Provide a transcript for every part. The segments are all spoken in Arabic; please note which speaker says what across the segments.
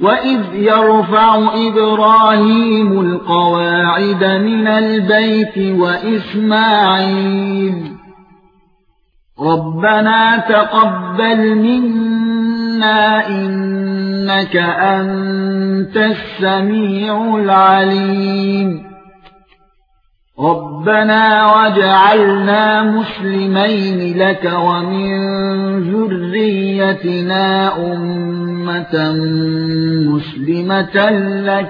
Speaker 1: وَإِذْ يَرْفَعُ إِبْرَاهِيمُ الْقَوَاعِدَ مِنَ الْبَيْتِ وَإِسْمَاعِيلُ رَبَّنَا تَقَبَّلْ مِنَّا إِنَّكَ أَنتَ السَّمِيعُ الْعَلِيمُ رَبَّنَا وَاجْعَلْنَا مُسْلِمَيْنِ لَكَ وَمِن ذُرِّيَّتِنَا أُمَّةً مُسْلِمَةً لَكَ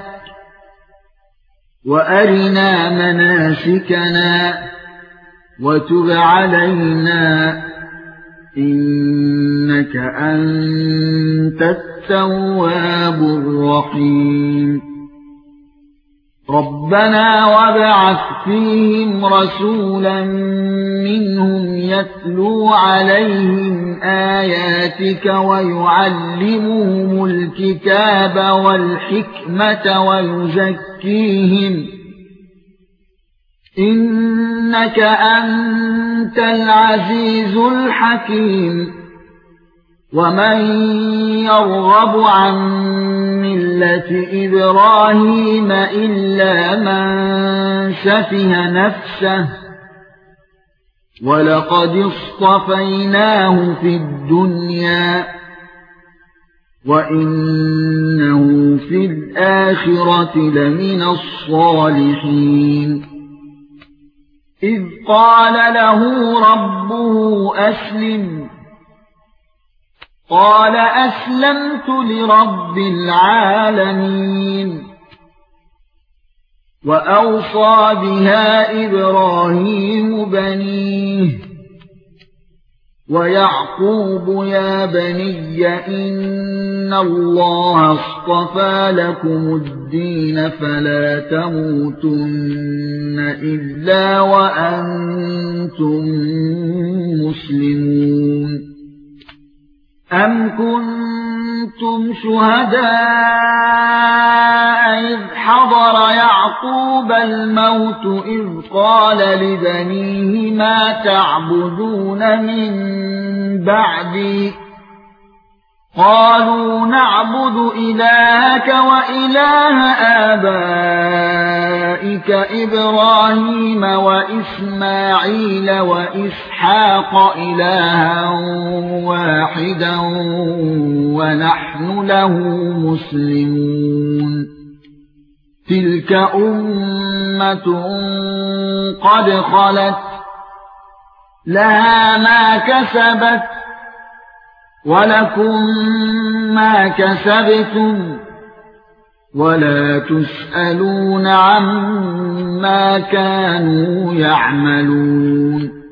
Speaker 1: وَأَرِنَا مَنَاسِكَنَا وَتُبْ عَلَيْنَا إِنَّكَ أَنتَ التَّوَّابُ الرَّحِيمُ رَبَّنَا وَابْعَثْ فِيهِمْ رَسُولًا مِنْهُمْ يَتْلُو عَلَيْهِمْ آيَاتِكَ وَيُعَلِّمُهُمُ الْكِتَابَ وَالْحِكْمَةَ وَيُزَكِّيهِمْ إِنَّكَ أَنتَ الْعَزِيزُ الْحَكِيمُ وَمَن يَرْغَبُ عَن مِّلَّةِ إِبْرَاهِيمَ إِلَّا مَن سَفِهَ نَفْسَهُ وَلَقَدِ اصْطَفَيْنَاهُ فِي الدُّنْيَا وَإِنَّهُ فِي الْآخِرَةِ لَمِنَ الصَّالِحِينَ إِذْ قَالَ لَهُ رَبُّهُ أَسْلِمْ قَالَ أَسْلَمْتُ لِرَبِّ الْعَالَمِينَ وَأَوْصَى بِهَا إِبْرَاهِيمُ بَنِيهِ وَيَعْقُوبُ يَا بَنِيَّ إِنَّ اللَّهَ اصْطَفَى لَكُمُ الدِّينَ فَلَا تَمُوتُنَّ إِلَّا وَأَنتُم مُّسْلِمُونَ أَمْ كُنتُمْ شُهَدَاءَ إِذْ حَضَرَ يَعْقُوبَ الْمَوْتُ إِذْ قَالَ لِبَنِيهِ مَا تَعْبُدُونَ مِن بَعْدِي قَالُوا نَعْبُدُ إِلَٰهَكَ وَإِلَٰهَ آبَائِكَ إِبْرَاهِيمَ وَإِسْمَاعِيلَ وَإِسْحَاقَ إِلَٰهًا وَاحِدًا وَنَحْنُ لَهُ مُسْلِمُونَ تِلْكَ أُمَّةٌ قَدْ خَلَتْ لَهَا مَا كَسَبَتْ وَلَكُمْ مَا كَسَبْتُمْ وَلَا تُسْأَلُونَ عَمَّا كَانُوا يَعْمَلُونَ